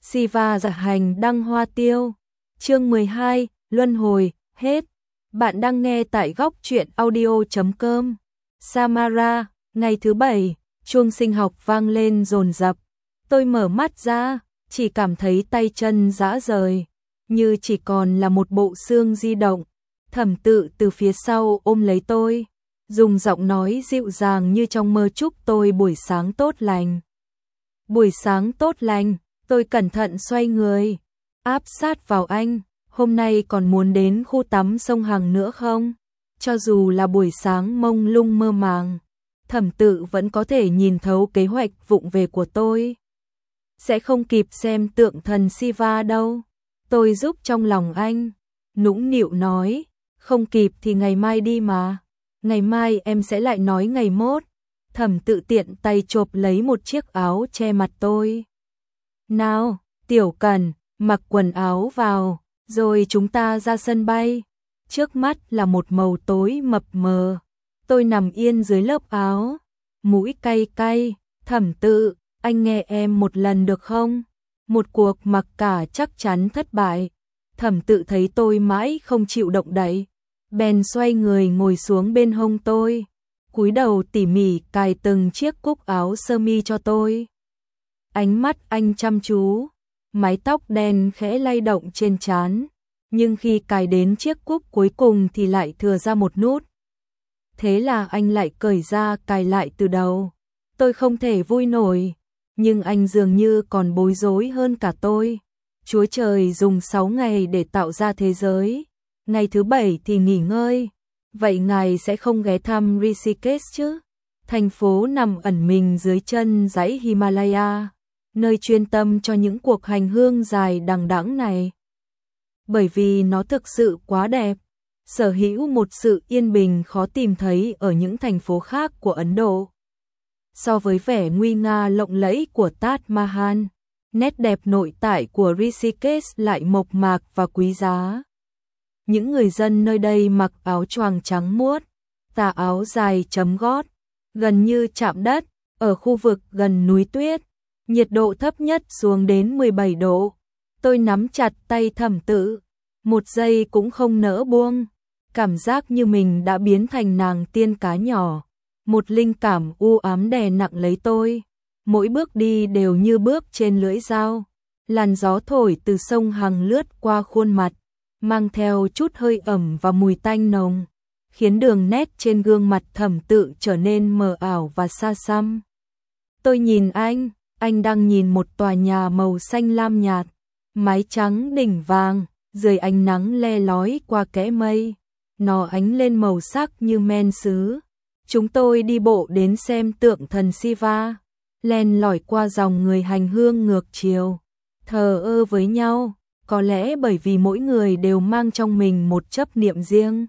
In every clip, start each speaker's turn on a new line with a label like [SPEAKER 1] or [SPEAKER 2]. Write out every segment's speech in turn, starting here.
[SPEAKER 1] Siva dạ hành đăng hoa tiêu. Chương 12, Luân hồi, hết. Bạn đang nghe tại góc truyện audio.com. Samara, ngày thứ 7, chuông sinh học vang lên dồn dập. Tôi mở mắt ra, chỉ cảm thấy tay chân rã rời, như chỉ còn là một bộ xương di động. Thẩm Tự từ phía sau ôm lấy tôi, dùng giọng nói dịu dàng như trong mơ chúc tôi buổi sáng tốt lành. Buổi sáng tốt lành. Tôi cẩn thận xoay người, áp sát vào anh. Hôm nay còn muốn đến khu tắm sông Hằng nữa không? Cho dù là buổi sáng mông lung mơ màng, Thẩm Tự vẫn có thể nhìn thấu kế hoạch vụng về của tôi. Sẽ không kịp xem tượng thần Siva đâu. Tôi giúp trong lòng anh, nũng nịu nói, không kịp thì ngày mai đi mà. Ngày mai em sẽ lại nói ngày mốt. Thẩm Tự tiện tay chộp lấy một chiếc áo che mặt tôi. Nào, Tiểu Cần, mặc quần áo vào, rồi chúng ta ra sân bay. Trước mắt là một màu tối mập mờ. Tôi nằm yên dưới lớp áo, mũi cay cay. Thẩm Tự, anh nghe em một lần được không? Một cuộc mặc cả chắc chắn thất bại. Thẩm Tự thấy tôi mãi không chịu động đậy, bèn xoay người ngồi xuống bên hông tôi, cúi đầu tỉ mỉ cài từng chiếc cúc áo sơ mi cho tôi. Ánh mắt anh chăm chú, mái tóc đen khẽ lay động trên trán, nhưng khi cài đến chiếc cúc cuối cùng thì lại thừa ra một nút. Thế là anh lại cởi ra cài lại từ đầu. Tôi không thể vui nổi, nhưng anh dường như còn bối rối hơn cả tôi. Chúa Trời dùng 6 ngày để tạo ra thế giới, ngày thứ 7 thì nghỉ ngơi. Vậy ngài sẽ không ghé thăm Rishikesh chứ? Thành phố nằm ẩn mình dưới chân dãy Himalaya, nơi chuyên tâm cho những cuộc hành hương dài đằng đẵng này. Bởi vì nó thực sự quá đẹp, sở hữu một sự yên bình khó tìm thấy ở những thành phố khác của Ấn Độ. So với vẻ nguy nga lộng lẫy của Taj Mahal, nét đẹp nội tại của Rishikesh lại mộc mạc và quý giá. Những người dân nơi đây mặc áo choàng trắng muốt, tà áo dài chấm gót, gần như chạm đất. Ở khu vực gần núi tuyết, nhiệt độ thấp nhất xuống đến 17 độ. Tôi nắm chặt tay Thẩm Tự, một giây cũng không nỡ buông. Cảm giác như mình đã biến thành nàng tiên cá nhỏ. Một linh cảm u ám đè nặng lấy tôi. Mỗi bước đi đều như bước trên lưỡi dao. Làn gió thổi từ sông Hằng lướt qua khuôn mặt, mang theo chút hơi ẩm và mùi tanh nồng, khiến đường nét trên gương mặt Thẩm Tự trở nên mờ ảo và xa xăm. Tôi nhìn anh đang nhìn một tòa nhà màu xanh lam nhạt, mái trắng đỉnh vàng, dưới ánh nắng le lói qua kẽ mây, nó ánh lên màu sắc như men sứ. Chúng tôi đi bộ đến xem tượng thần Siva, len lỏi qua dòng người hành hương ngược chiều, thờ ơ với nhau, có lẽ bởi vì mỗi người đều mang trong mình một chấp niệm riêng.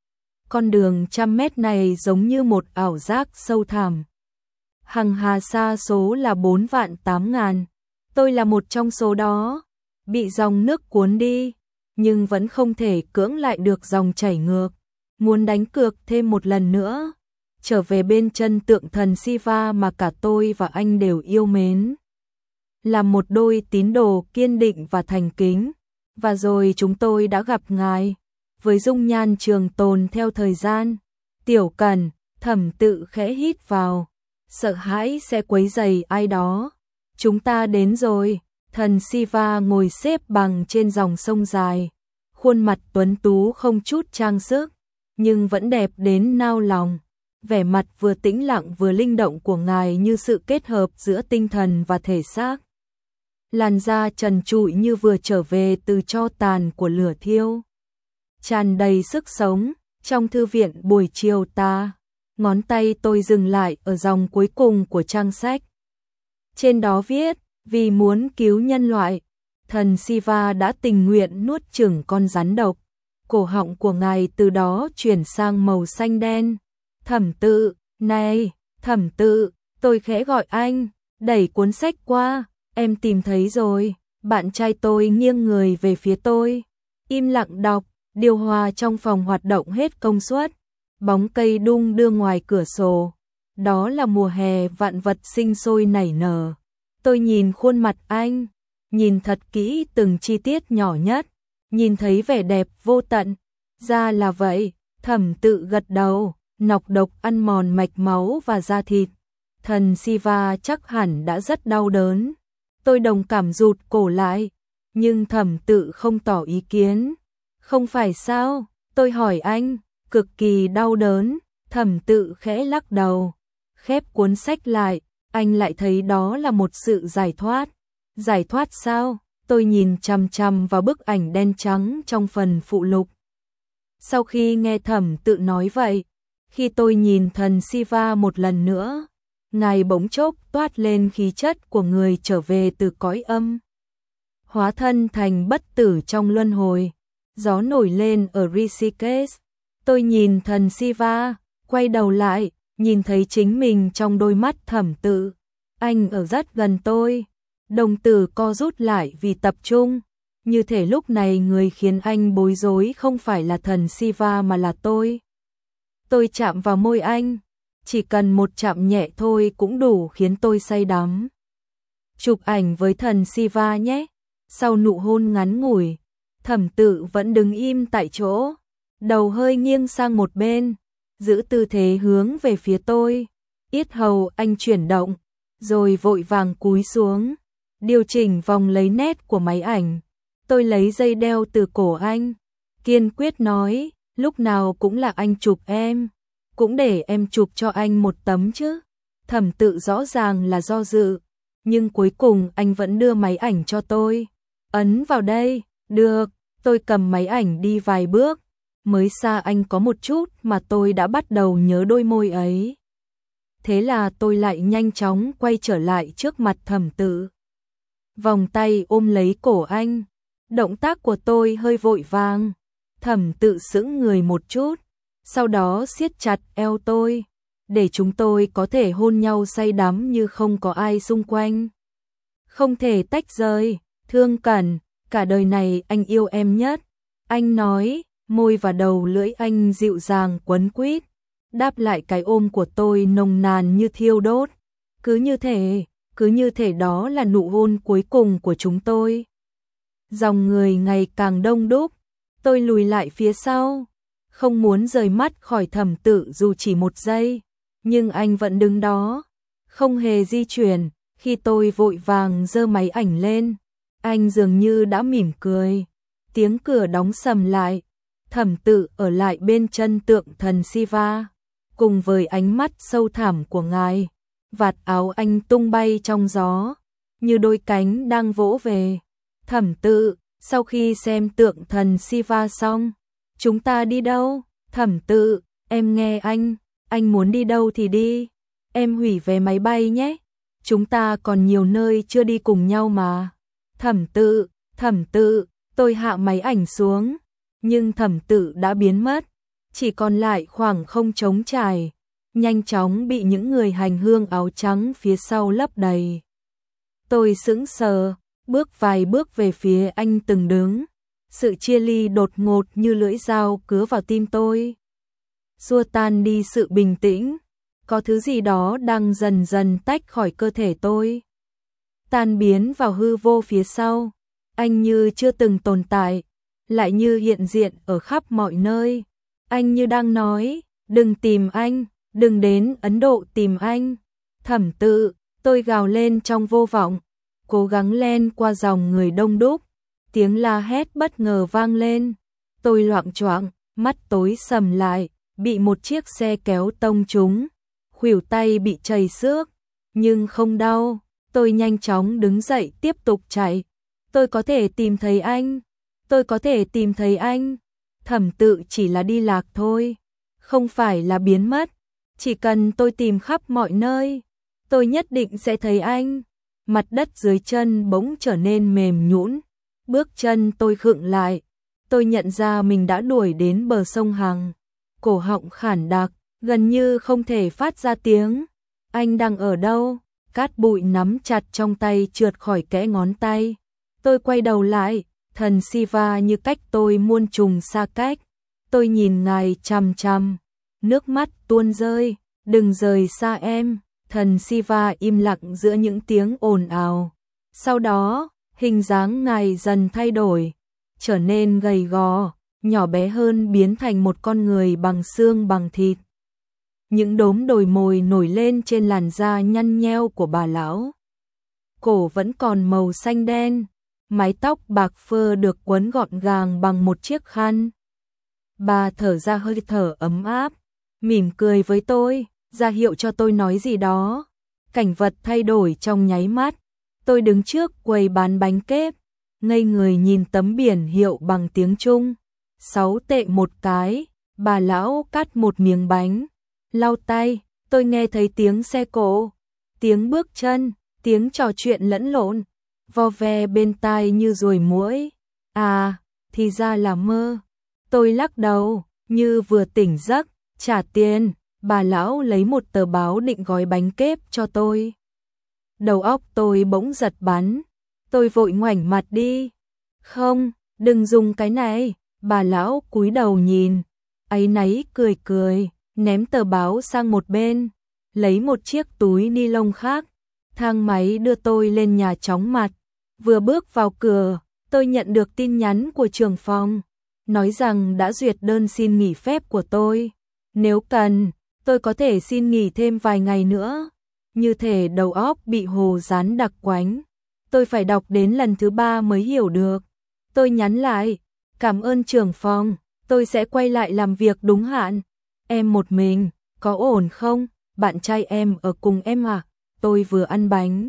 [SPEAKER 1] Con đường 100 mét này giống như một ảo giác sâu thẳm. Hằng hà sa số là 4.800.000. Tôi là một trong số đó, bị dòng nước cuốn đi, nhưng vẫn không thể cưỡng lại được dòng chảy ngược. Muốn đánh cược thêm một lần nữa, trở về bên chân tượng thần Siva mà cả tôi và anh đều yêu mến. Là một đôi tín đồ kiên định và thành kính. Và rồi chúng tôi đã gặp ngài, với dung nhan trường tồn theo thời gian. Tiểu Cần, Thẩm Tự khẽ hít vào, sợ hãi sẽ quấy rầy ai đó. Chúng ta đến rồi. Thần Siva ngồi xếp bằng trên dòng sông dài, khuôn mặt tuấn tú không chút trang sức, nhưng vẫn đẹp đến nao lòng. Vẻ mặt vừa tĩnh lặng vừa linh động của ngài như sự kết hợp giữa tinh thần và thể xác. Làn da trần trụi như vừa trở về từ tro tàn của lửa thiêu, tràn đầy sức sống. Trong thư viện buổi chiều ngón tay tôi dừng lại ở dòng cuối cùng của trang sách. Trên đó viết, vì muốn cứu nhân loại, thần Siva đã tình nguyện nuốt chửng con rắn độc. Cổ họng của ngài từ đó chuyển sang màu xanh đen. Thẩm Tự, này, Thẩm Tự, tôi khẽ gọi anh, đẩy cuốn sách qua. Em tìm thấy rồi. Bạn trai tôi nghiêng người về phía tôi, im lặng đọc. Điều hòa trong phòng hoạt động hết công suất, bóng cây đung đưa ngoài cửa sổ. Đó là mùa hè, vạn vật sinh sôi nảy nở. Tôi nhìn khuôn mặt anh, nhìn thật kỹ từng chi tiết nhỏ nhất, nhìn thấy vẻ đẹp vô tận. Ra là vậy, Thẩm Tự gật đầu, nọc độc ăn mòn mạch máu và da thịt. Thần Siva chắc hẳn đã rất đau đớn. Tôi đồng cảm rụt cổ lại, nhưng Thẩm Tự không tỏ ý kiến. Không phải sao? Tôi hỏi anh. Cực kỳ đau đớn. Thẩm Tự khẽ lắc đầu, khép cuốn sách lại. Anh lại thấy đó là một sự giải thoát. Giải thoát sao? Tôi nhìn chằm chằm vào bức ảnh đen trắng trong phần phụ lục. Sau khi nghe Thẩm Tự nói vậy, khi tôi nhìn thần Siva một lần nữa, ngài bỗng chốc toát lên khí chất của người trở về từ cõi âm, hóa thân thành bất tử trong luân hồi. Gió nổi lên ở Rishikesh. Tôi nhìn thần Siva, quay đầu lại, nhìn thấy chính mình trong đôi mắt Thẩm Tự. Anh ở rất gần tôi. Đồng tử co rút lại vì tập trung. Như thể lúc này người khiến anh bối rối không phải là thần Siva mà là tôi. Tôi chạm vào môi anh. Chỉ cần một chạm nhẹ thôi cũng đủ khiến tôi say đắm. Chụp ảnh với thần Siva nhé. Sau nụ hôn ngắn ngủi, Thẩm Tự vẫn đứng im tại chỗ, đầu hơi nghiêng sang một bên, giữ tư thế hướng về phía tôi. Yết hầu anh chuyển động, rồi vội vàng cúi xuống, điều chỉnh vòng lấy nét của máy ảnh. Tôi lấy dây đeo từ cổ anh, kiên quyết nói, lúc nào cũng là anh chụp em, cũng để em chụp cho anh một tấm chứ. Thẩm Tự rõ ràng là do dự, nhưng cuối cùng anh vẫn đưa máy ảnh cho tôi. Ấn vào đây. Được. Tôi cầm máy ảnh đi vài bước, mới xa anh có một chút mà tôi đã bắt đầu nhớ đôi môi ấy. Thế là tôi lại nhanh chóng quay trở lại trước mặt Thẩm Tự. Vòng tay ôm lấy cổ anh. Động tác của tôi hơi vội vàng. Thẩm Tự sững người một chút, sau đó siết chặt eo tôi, để chúng tôi có thể hôn nhau say đắm như không có ai xung quanh. Không thể tách rời. Thương Cẩn, cả đời này anh yêu em nhất. Anh nói, môi và đầu lưỡi anh dịu dàng quấn quýt, đáp lại cái ôm của tôi nồng nàn như thiêu đốt. Cứ như thể đó là nụ hôn cuối cùng của chúng tôi. Dòng người ngày càng đông đúc, tôi lùi lại phía sau, không muốn rời mắt khỏi Thẩm Tự dù chỉ một giây, nhưng anh vẫn đứng đó, không hề di chuyển. Khi tôi vội vàng giơ máy ảnh lên, anh dường như đã mỉm cười. Tiếng cửa đóng sầm lại. Thẩm Tự ở lại bên chân tượng thần Siva, cùng với ánh mắt sâu thẳm của ngài. Vạt áo anh tung bay trong gió, như đôi cánh đang vỗ về. Thẩm Tự, sau khi xem tượng thần Siva xong, chúng ta đi đâu? Thẩm Tự, em nghe anh muốn đi đâu thì đi. Em hủy vé máy bay nhé. Chúng ta còn nhiều nơi chưa đi cùng nhau mà. Thẩm Tự, tôi hạ máy ảnh xuống, nhưng Thẩm Tự đã biến mất, chỉ còn lại khoảng không trống trải, nhanh chóng bị những người hành hương áo trắng phía sau lấp đầy. Tôi sững sờ, bước vài bước về phía anh từng đứng, sự chia ly đột ngột như lưỡi dao cứa vào tim tôi, xua tan đi sự bình tĩnh. Có thứ gì đó đang dần dần tách khỏi cơ thể tôi, tan biến vào hư vô phía sau. Anh như chưa từng tồn tại, lại như hiện diện ở khắp mọi nơi. Anh như đang nói, đừng tìm anh, đừng đến Ấn Độ tìm anh. Thẩm Tự, tôi gào lên trong vô vọng, cố gắng len qua dòng người đông đúc. Tiếng la hét bất ngờ vang lên. Tôi loạng choạng, mắt tối sầm lại, bị một chiếc xe kéo tông trúng. Khuỷu tay bị trầy xước, nhưng không đau. Tôi nhanh chóng đứng dậy tiếp tục chạy. Tôi có thể tìm thấy anh. Tôi có thể tìm thấy anh. Thẩm Tự chỉ là đi lạc thôi, không phải là biến mất. Chỉ cần tôi tìm khắp mọi nơi, tôi nhất định sẽ thấy anh. Mặt đất dưới chân bỗng trở nên mềm nhũn. Bước chân tôi khựng lại. Tôi nhận ra mình đã đuổi đến bờ sông Hằng. Cổ họng khản đặc, gần như không thể phát ra tiếng. Anh đang ở đâu? Cát bụi nắm chặt trong tay trượt khỏi kẽ ngón tay. Tôi quay đầu lại, thần Siva như cách tôi muôn trùng xa cách. Tôi nhìn ngài chằm chằm, nước mắt tuôn rơi. Đừng rời xa em. Thần Siva im lặng giữa những tiếng ồn ào. Sau đó, Hình dáng ngài dần thay đổi, trở nên gầy gò, nhỏ bé hơn, biến thành một con người bằng xương bằng thịt. Những đốm đồi mồi nổi lên trên làn da nhăn nheo của bà lão. Cổ vẫn còn màu xanh đen, mái tóc bạc phơ được quấn gọn gàng bằng một chiếc khăn. Bà thở ra hơi thở ấm áp, mỉm cười với tôi, ra hiệu cho tôi nói gì đó. Cảnh vật thay đổi trong nháy mắt. Tôi đứng trước quầy bán bánh kép, ngây người nhìn tấm biển hiệu bằng tiếng Trung. 6 tệ một cái. Bà lão cắt một miếng bánh, lau tay. Tôi nghe thấy tiếng xe cộ, tiếng bước chân, tiếng trò chuyện lẫn lộn, vo ve bên tai như ruồi muỗi. À, thì ra là mơ. Tôi lắc đầu, như vừa tỉnh giấc. Trả tiền. Bà lão lấy một tờ báo định gói bánh kép cho tôi. Đầu óc tôi bỗng giật bắn. Tôi vội ngoảnh mặt đi. Không, đừng dùng cái này. Bà lão cúi đầu nhìn, áy náy cười cười, ném tờ báo sang một bên, lấy một chiếc túi ni lông khác. Thang máy đưa tôi lên nhà chóng mặt. Vừa bước vào cửa, tôi nhận được tin nhắn của trưởng phòng, nói rằng đã duyệt đơn xin nghỉ phép của tôi. Nếu cần, tôi có thể xin nghỉ thêm vài ngày nữa. Như thể đầu óc bị hồ dán đặc quánh. Tôi phải đọc đến lần thứ 3 mới hiểu được. Tôi nhắn lại, cảm ơn trưởng phòng, tôi sẽ quay lại làm việc đúng hạn. Em một mình, có ổn không? Bạn trai em ở cùng em à? Tôi vừa ăn bánh,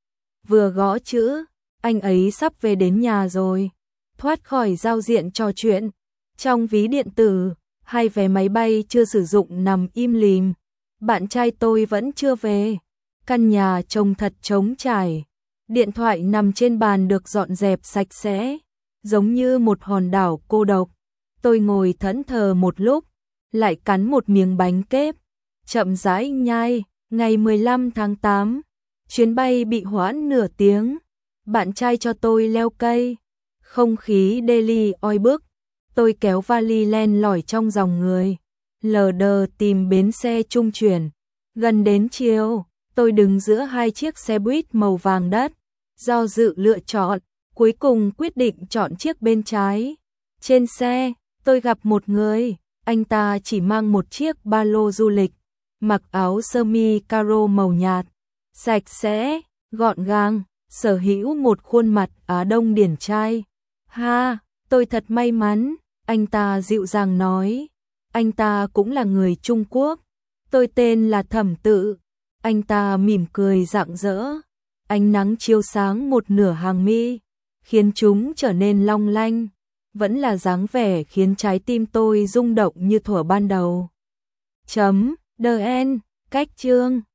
[SPEAKER 1] vừa gõ chữ, anh ấy sắp về đến nhà rồi. Thoát khỏi giao diện trò chuyện, trong ví điện tử, 2 vé máy bay chưa sử dụng nằm im lìm. Bạn trai tôi vẫn chưa về. Căn nhà trông thật trống trải. Điện thoại nằm trên bàn được dọn dẹp sạch sẽ, giống như một hòn đảo cô độc. Tôi ngồi thẫn thờ một lúc, lại cắn một miếng bánh kép, chậm rãi nhai. Ngày 15 tháng 8, chuyến bay bị hoãn nửa tiếng. Bạn trai cho tôi leo cây. Không khí Delhi oi bức. Tôi kéo vali len lỏi trong dòng người, lờ đờ tìm bến xe trung chuyển. Gần đến chiều, tôi đứng giữa 2 chiếc xe buýt màu vàng đất, do dự lựa chọn, cuối cùng quyết định chọn chiếc bên trái. Trên xe, tôi gặp một người, anh ta chỉ mang một chiếc ba lô du lịch, mặc áo sơ mi caro màu nhạt, sạch sẽ, gọn gàng, sở hữu một khuôn mặt Á Đông điển trai. Ha, tôi thật may mắn, anh ta dịu dàng nói. Anh ta cũng là người Trung Quốc. Tôi tên là Thẩm Tự. Anh ta mỉm cười rạng rỡ. Ánh nắng chiếu sáng một nửa hàng mi, khiến chúng trở nên long lanh. Vẫn là dáng vẻ khiến trái tim tôi rung động như thuở ban đầu. The End, cách chương